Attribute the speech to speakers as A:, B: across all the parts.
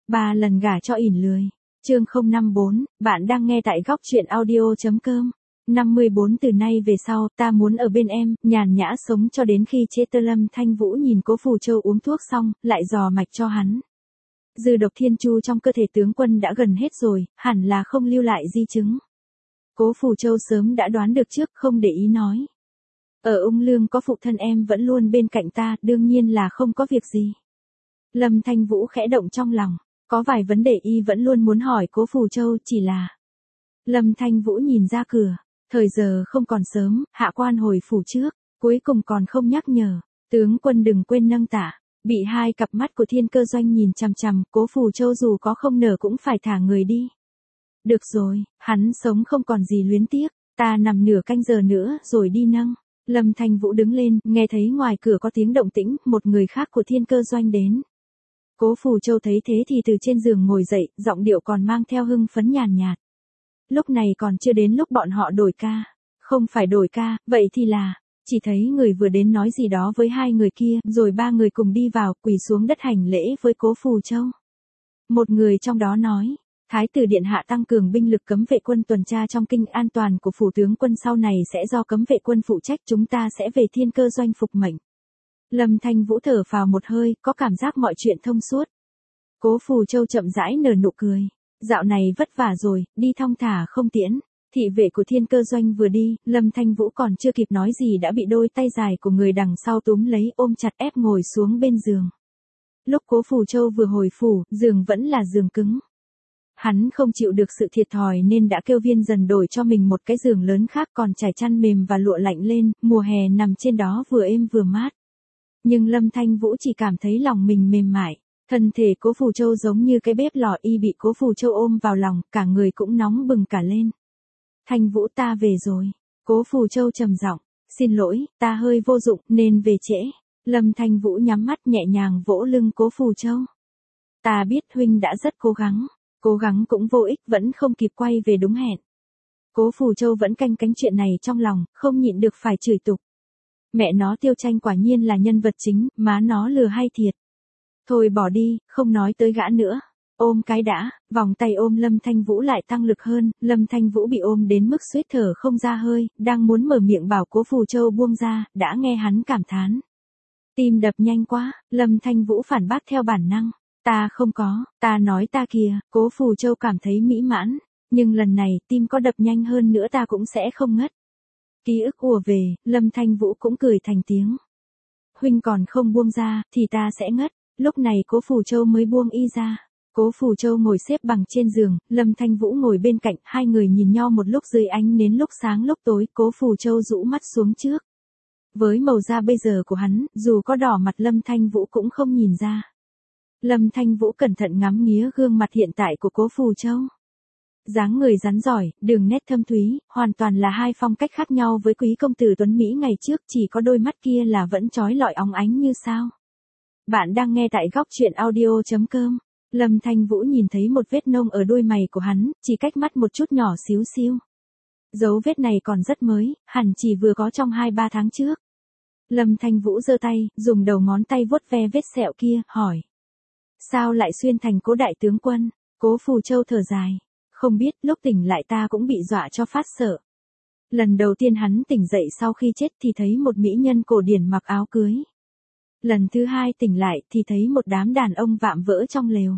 A: 3 lần gả cho ỉn lười. Chương 054, bạn đang nghe tại góc truyện audio.com. 54 Từ nay về sau, ta muốn ở bên em, nhàn nhã sống cho đến khi chết. Lâm Thanh Vũ nhìn Cố Phù Châu uống thuốc xong, lại dò mạch cho hắn. Dư độc thiên chu trong cơ thể tướng quân đã gần hết rồi, hẳn là không lưu lại di chứng. Cố Phù Châu sớm đã đoán được trước, không để ý nói. Ở Ung Lương có phụ thân em vẫn luôn bên cạnh ta, đương nhiên là không có việc gì. Lâm Thanh Vũ khẽ động trong lòng, có vài vấn đề y vẫn luôn muốn hỏi Cố Phù Châu, chỉ là... Lâm Thanh Vũ nhìn ra cửa, thời giờ không còn sớm, hạ quan hồi phủ trước, cuối cùng còn không nhắc nhở, tướng quân đừng quên nâng tả. Bị hai cặp mắt của Thiên Cơ Doanh nhìn chằm chằm, Cố Phù Châu dù có không nở cũng phải thả người đi. Được rồi, hắn sống không còn gì luyến tiếc, ta nằm nửa canh giờ nữa rồi đi nâng. Lâm Thanh Vũ đứng lên, nghe thấy ngoài cửa có tiếng động tĩnh, một người khác của Thiên Cơ Doanh đến. Cố Phù Châu thấy thế thì từ trên giường ngồi dậy, giọng điệu còn mang theo hưng phấn nhàn nhạt. Lúc này còn chưa đến lúc bọn họ đổi ca. Không phải đổi ca, vậy thì là... Chỉ thấy người vừa đến nói gì đó với hai người kia, rồi ba người cùng đi vào, quỳ xuống đất hành lễ với Cố Phù Châu. Một người trong đó nói, Thái tử điện hạ tăng cường binh lực cấm vệ quân tuần tra trong kinh, an toàn của phủ tướng quân sau này sẽ do cấm vệ quân phụ trách, chúng ta sẽ về Thiên Cơ Doanh phục mệnh. Lâm Thanh Vũ thở phào một hơi, có cảm giác mọi chuyện thông suốt. Cố Phù Châu chậm rãi nở nụ cười, dạo này vất vả rồi, đi thong thả không tiễn. Thị vệ của Thiên Cơ Doanh vừa đi, Lâm Thanh Vũ còn chưa kịp nói gì đã bị đôi tay dài của người đằng sau túm lấy, ôm chặt ép ngồi xuống bên giường. Lúc Cố Phù Châu vừa hồi phủ, giường vẫn là giường cứng. Hắn không chịu được sự thiệt thòi nên đã kêu Viên Dần đổi cho mình một cái giường lớn khác, còn trải chăn mềm và lụa lạnh lên, mùa hè nằm trên đó vừa êm vừa mát. Nhưng Lâm Thanh Vũ chỉ cảm thấy lòng mình mềm mại. Thân thể Cố Phù Châu giống như cái bếp lò, y bị Cố Phù Châu ôm vào lòng, cả người cũng nóng bừng cả lên. Thanh Vũ, ta về rồi. Cố Phù Châu trầm giọng, xin lỗi, ta hơi vô dụng nên về trễ. Lâm Thanh Vũ nhắm mắt nhẹ nhàng vỗ lưng Cố Phù Châu. Ta biết huynh đã rất cố gắng cũng vô ích, vẫn không kịp quay về đúng hẹn. Cố Phù Châu vẫn canh cánh chuyện này trong lòng, không nhịn được phải chửi tục. Mẹ nó, Tiêu Tranh quả nhiên là nhân vật chính, má nó lừa hay thiệt. Thôi bỏ đi, không nói tới gã nữa. Ôm cái đã, vòng tay ôm Lâm Thanh Vũ lại tăng lực hơn, Lâm Thanh Vũ bị ôm đến mức suýt thở không ra hơi, đang muốn mở miệng bảo Cố Phù Châu buông ra, đã nghe hắn cảm thán. Tim đập nhanh quá, Lâm Thanh Vũ phản bác theo bản năng. Ta không có, ta nói ta kìa. Cố Phù Châu cảm thấy mỹ mãn, nhưng lần này tim có đập nhanh hơn nữa ta cũng sẽ không ngất. Ký ức ùa về, Lâm Thanh Vũ cũng cười thành tiếng. Huynh còn không buông ra, thì ta sẽ ngất. Lúc này Cố Phù Châu mới buông y ra. Cố Phù Châu ngồi xếp bằng trên giường, Lâm Thanh Vũ ngồi bên cạnh, hai người nhìn nhau một lúc dưới ánh nến lúc sáng lúc tối, Cố Phù Châu rũ mắt xuống trước. Với màu da bây giờ của hắn, dù có đỏ mặt Lâm Thanh Vũ cũng không nhìn ra. Lâm Thanh Vũ cẩn thận ngắm nghía gương mặt hiện tại của Cố Phù Châu. Dáng người rắn giỏi, đường nét thâm thúy, hoàn toàn là hai phong cách khác nhau với quý công tử tuấn Mỹ ngày trước, chỉ có đôi mắt kia là vẫn chói lọi óng ánh như sao. Bạn đang nghe tại góc truyện audio.com. Lâm Thanh Vũ nhìn thấy một vết nông ở đôi mày của hắn, chỉ cách mắt một chút nhỏ xíu xiu. Dấu vết này còn rất mới, hẳn chỉ vừa có trong 2-3 tháng trước. Lâm Thanh Vũ giơ tay, dùng đầu ngón tay vuốt ve vết sẹo kia, hỏi. Sao lại xuyên thành Cố đại tướng quân? Cố Phù Châu thở dài. Không biết, lúc tỉnh lại ta cũng bị dọa cho phát sợ. Lần đầu tiên hắn tỉnh dậy sau khi chết thì thấy một mỹ nhân cổ điển mặc áo cưới. Lần thứ hai tỉnh lại thì thấy một đám đàn ông vạm vỡ trong lều.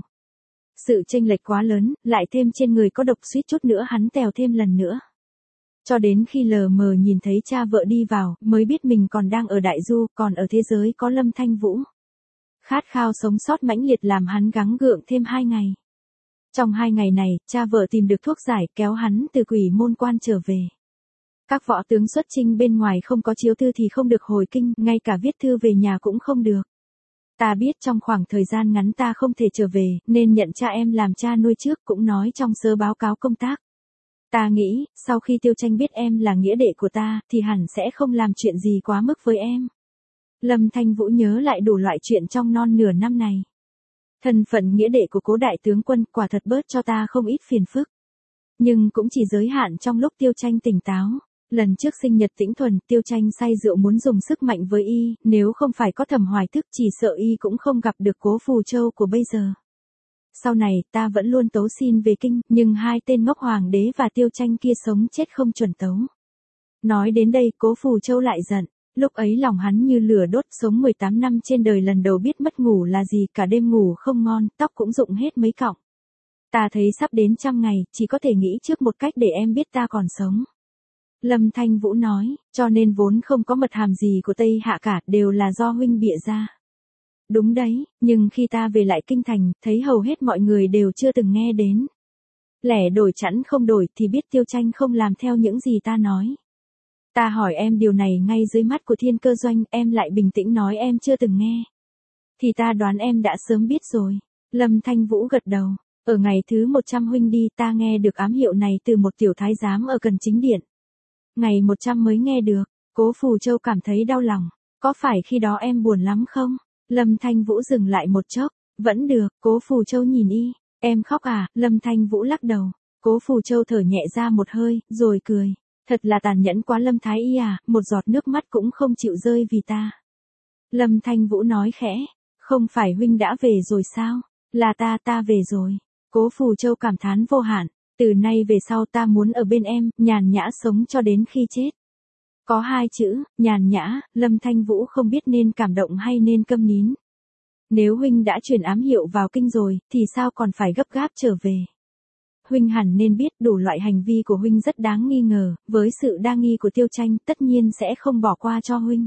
A: Sự chênh lệch quá lớn, lại thêm trên người có độc, suýt chút nữa hắn tèo thêm lần nữa. Cho đến khi lờ mờ nhìn thấy cha vợ đi vào, mới biết mình còn đang ở đại du, còn ở thế giới có Lâm Thanh Vũ. Khát khao sống sót mãnh liệt làm hắn gắng gượng thêm 2 ngày. Trong 2 ngày này, cha vợ tìm được thuốc giải, kéo hắn từ Quỷ Môn Quan trở về. Các võ tướng xuất chinh bên ngoài không có chiếu thư thì không được hồi kinh, ngay cả viết thư về nhà cũng không được. Ta biết trong khoảng thời gian ngắn ta không thể trở về, nên nhận cha em làm cha nuôi trước, cũng nói trong sớ báo cáo công tác. Ta nghĩ, sau khi Tiêu Tranh biết em là nghĩa đệ của ta, thì hẳn sẽ không làm chuyện gì quá mức với em. Lâm Thanh Vũ nhớ lại đủ loại chuyện trong non nửa năm này. Thân phận nghĩa đệ của Cố đại tướng quân quả thật bớt cho ta không ít phiền phức. Nhưng cũng chỉ giới hạn trong lúc Tiêu Tranh tỉnh táo. Lần trước sinh nhật Tĩnh Thuần, Tiêu Tranh say rượu muốn dùng sức mạnh với y, nếu không phải có Thẩm Hoài Thức chỉ sợ y cũng không gặp được Cố Phù Châu của bây giờ. Sau này, ta vẫn luôn tấu xin về kinh, nhưng hai tên ngốc hoàng đế và Tiêu Tranh kia sống chết không chuẩn tấu. Nói đến đây, Cố Phù Châu lại giận. Lúc ấy lòng hắn như lửa đốt, sống 18 năm trên đời lần đầu biết mất ngủ là gì, cả đêm ngủ không ngon, tóc cũng rụng hết mấy cọng. Ta thấy sắp đến 100 ngày, chỉ có thể nghĩ trước một cách để em biết ta còn sống. Lâm Thanh Vũ nói, cho nên vốn không có mật hàm gì của Tây Hạ cả, đều là do huynh bịa ra. Đúng đấy, nhưng khi ta về lại kinh thành, thấy hầu hết mọi người đều chưa từng nghe đến. Lẻ đổi chẵn không đổi thì biết Tiêu Tranh không làm theo những gì ta nói. Ta hỏi em điều này ngay dưới mắt của Thiên Cơ Doanh, em lại bình tĩnh nói em chưa từng nghe. Thì ta đoán em đã sớm biết rồi. Lâm Thanh Vũ gật đầu. Ở ngày thứ 100 huynh đi, ta nghe được ám hiệu này từ một tiểu thái giám ở Cần Chính Điện. Ngày 100 mới nghe được. Cố Phù Châu cảm thấy đau lòng. Có phải khi đó em buồn lắm không? Lâm Thanh Vũ dừng lại một chốc. Vẫn được. Cố Phù Châu nhìn y. Em khóc à? Lâm Thanh Vũ lắc đầu. Cố Phù Châu thở nhẹ ra một hơi, rồi cười. Thật là tàn nhẫn quá Lâm Thái Y à, một giọt nước mắt cũng không chịu rơi vì ta. Lâm Thanh Vũ nói khẽ. Không phải huynh đã về rồi sao? Là ta về rồi. Cố Phù Châu cảm thán vô hạn. Từ nay về sau ta muốn ở bên em, nhàn nhã sống cho đến khi chết. Có hai chữ, nhàn nhã, Lâm Thanh Vũ không biết nên cảm động hay nên câm nín. Nếu huynh đã truyền ám hiệu vào kinh rồi, thì sao còn phải gấp gáp trở về? Huynh hẳn nên biết đủ loại hành vi của huynh rất đáng nghi ngờ, với sự đa nghi của Tiêu Tranh tất nhiên sẽ không bỏ qua cho huynh.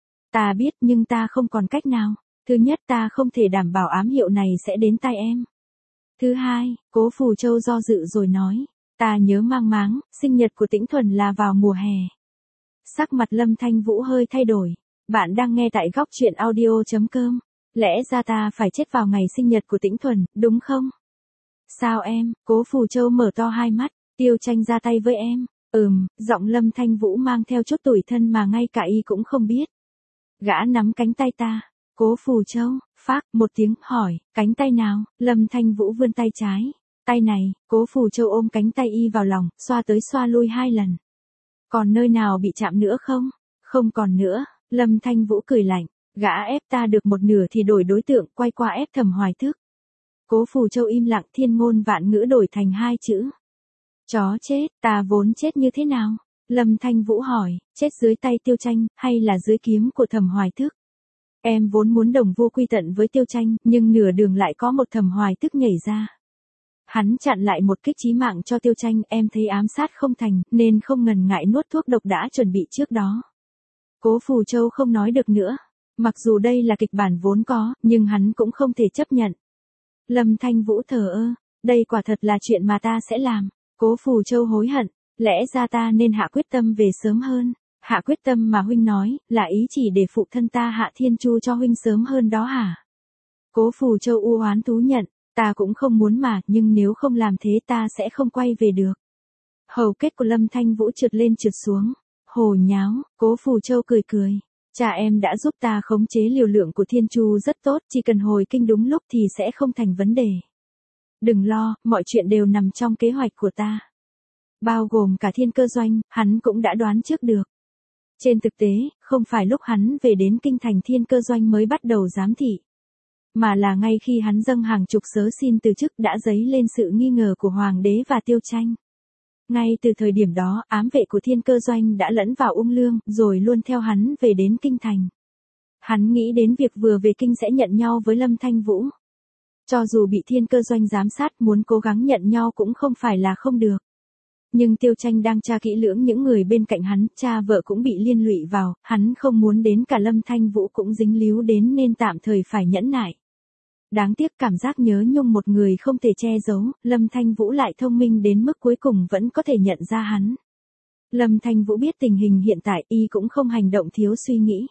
A: Ta biết nhưng ta không còn cách nào. Thứ nhất ta không thể đảm bảo ám hiệu này sẽ đến tai em. Thứ hai, Cố Phù Châu do dự rồi nói, ta nhớ mang máng, sinh nhật của Tĩnh Thuần là vào mùa hè. Sắc mặt Lâm Thanh Vũ hơi thay đổi. Bạn đang nghe tại góc truyện audio.com. Lẽ ra ta phải chết vào ngày sinh nhật của Tĩnh Thuần, đúng không? Sao em? Cố Phù Châu mở to hai mắt. Tiêu Tranh ra tay với em. Giọng Lâm Thanh Vũ mang theo chút tủi thân mà ngay cả y cũng không biết. Gã nắm cánh tay ta. Cố Phù Châu, phác một tiếng, hỏi, cánh tay nào? Lâm Thanh Vũ vươn tay trái. Tay này. Cố Phù Châu ôm cánh tay y vào lòng, xoa tới xoa lui 2 lần. Còn nơi nào bị chạm nữa không? Không còn nữa. Lâm Thanh Vũ cười lạnh. Gã ép ta được một nửa thì đổi đối tượng, quay qua ép Thẩm Hoài Thức. Cố Phù Châu im lặng, thiên ngôn vạn ngữ đổi thành 2 chữ. Chó chết, ta vốn chết như thế nào? Lâm Thanh Vũ hỏi, chết dưới tay Tiêu Tranh, hay là dưới kiếm của Thẩm Hoài Thức? Em vốn muốn đồng vô quy tận với Tiêu Tranh, nhưng nửa đường lại có một Thẩm Hoài Thức nhảy ra. Hắn chặn lại một kích chí mạng cho Tiêu Tranh, em thấy ám sát không thành, nên không ngần ngại nuốt thuốc độc đã chuẩn bị trước đó. Cố Phù Châu không nói được nữa. Mặc dù đây là kịch bản vốn có, nhưng hắn cũng không thể chấp nhận. Lâm Thanh Vũ thờ ơ, đây quả thật là chuyện mà ta sẽ làm. Cố Phù Châu hối hận, lẽ ra ta nên hạ quyết tâm về sớm hơn. Hạ quyết tâm mà huynh nói, là ý chỉ để phụ thân ta Hạ Thiên Chu cho huynh sớm hơn đó hả? Cố Phù Châu u oán thú nhận, ta cũng không muốn mà, nhưng nếu không làm thế ta sẽ không quay về được. Hầu kết của Lâm Thanh Vũ trượt lên trượt xuống. Hồ nháo, Cố Phù Châu cười cười. Cha em đã giúp ta khống chế liều lượng của Thiên Chu rất tốt, chỉ cần hồi kinh đúng lúc thì sẽ không thành vấn đề. Đừng lo, mọi chuyện đều nằm trong kế hoạch của ta. Bao gồm cả Thiên Cơ Doanh, hắn cũng đã đoán trước được. Trên thực tế, không phải lúc hắn về đến kinh thành Thiên Cơ Doanh mới bắt đầu giám thị. Mà là ngay khi hắn dâng hàng chục sớ xin từ chức đã dấy lên sự nghi ngờ của Hoàng đế và Tiêu Tranh. Ngay từ thời điểm đó, ám vệ của Thiên Cơ Doanh đã lẫn vào Ung Lương, rồi luôn theo hắn về đến kinh thành. Hắn nghĩ đến việc vừa về kinh sẽ nhận nhau với Lâm Thanh Vũ. Cho dù bị Thiên Cơ Doanh giám sát, muốn cố gắng nhận nhau cũng không phải là không được. Nhưng Tiêu Tranh đang tra kỹ lưỡng những người bên cạnh hắn, cha vợ cũng bị liên lụy vào, hắn không muốn đến cả Lâm Thanh Vũ cũng dính líu đến nên tạm thời phải nhẫn nại. Đáng tiếc cảm giác nhớ nhung một người không thể che giấu, Lâm Thanh Vũ lại thông minh đến mức cuối cùng vẫn có thể nhận ra hắn. Lâm Thanh Vũ biết tình hình hiện tại, y cũng không hành động thiếu suy nghĩ.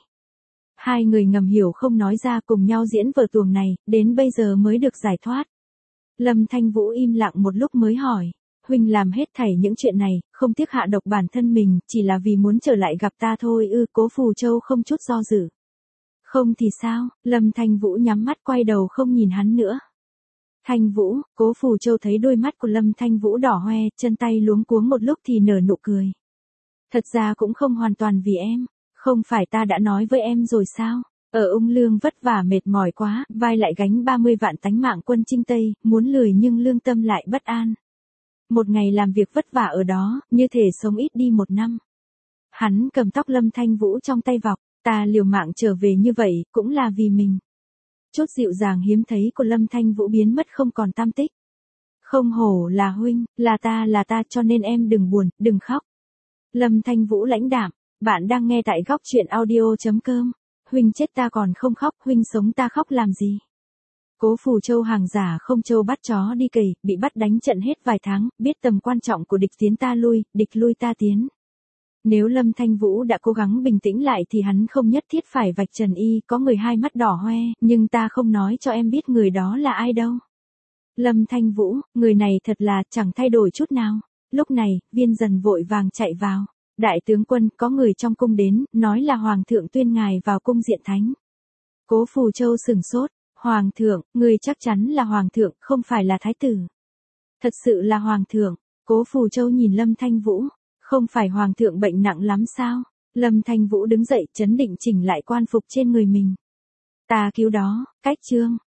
A: Hai người ngầm hiểu không nói ra, cùng nhau diễn vở tuồng này, đến bây giờ mới được giải thoát. Lâm Thanh Vũ im lặng một lúc mới hỏi, huynh làm hết thảy những chuyện này, không tiếc hạ độc bản thân mình, chỉ là vì muốn trở lại gặp ta thôi ư? Cố Phù Châu không chút do dự. Không thì sao? Lâm Thanh Vũ nhắm mắt quay đầu không nhìn hắn nữa. Thanh Vũ, Cố Phù Châu thấy đôi mắt của Lâm Thanh Vũ đỏ hoe, chân tay luống cuống một lúc thì nở nụ cười. Thật ra cũng không hoàn toàn vì em, không phải ta đã nói với em rồi sao? Ở Ung Lương vất vả mệt mỏi quá, vai lại gánh 30 vạn tánh mạng quân chinh Tây, muốn lười nhưng lương tâm lại bất an. Một ngày làm việc vất vả ở đó, như thể sống ít đi 1 năm. Hắn cầm tóc Lâm Thanh Vũ trong tay vọc, ta liều mạng trở về như vậy, cũng là vì mình. Chút dịu dàng hiếm thấy của Lâm Thanh Vũ biến mất không còn tăm tích. Không hổ là huynh, là ta cho nên em đừng buồn, đừng khóc. Lâm Thanh Vũ lãnh đạm, bạn đang nghe tại góc truyện audio.com. Huynh chết ta còn không khóc, huynh sống ta khóc làm gì? Cố Phù Châu hàng giả không châu bắt chó đi cầy, bị bắt đánh trận hết vài tháng, biết tầm quan trọng của địch tiến ta lui, địch lui ta tiến. Nếu Lâm Thanh Vũ đã cố gắng bình tĩnh lại thì hắn không nhất thiết phải vạch trần y, có người hai mắt đỏ hoe, nhưng ta không nói cho em biết người đó là ai đâu. Lâm Thanh Vũ, người này thật là chẳng thay đổi chút nào. Lúc này, Viên Dần vội vàng chạy vào. Đại tướng quân, có người trong cung đến, nói là Hoàng thượng tuyên ngài vào cung diện thánh. Cố Phù Châu sửng sốt. Hoàng thượng, người chắc chắn là Hoàng thượng, không phải là Thái tử. Thật sự là Hoàng thượng. Cố Phù Châu nhìn Lâm Thanh Vũ. Không phải Hoàng thượng bệnh nặng lắm sao? Lâm Thanh Vũ đứng dậy, trấn định chỉnh lại quan phục trên người mình. Ta cứu đó, cách trương.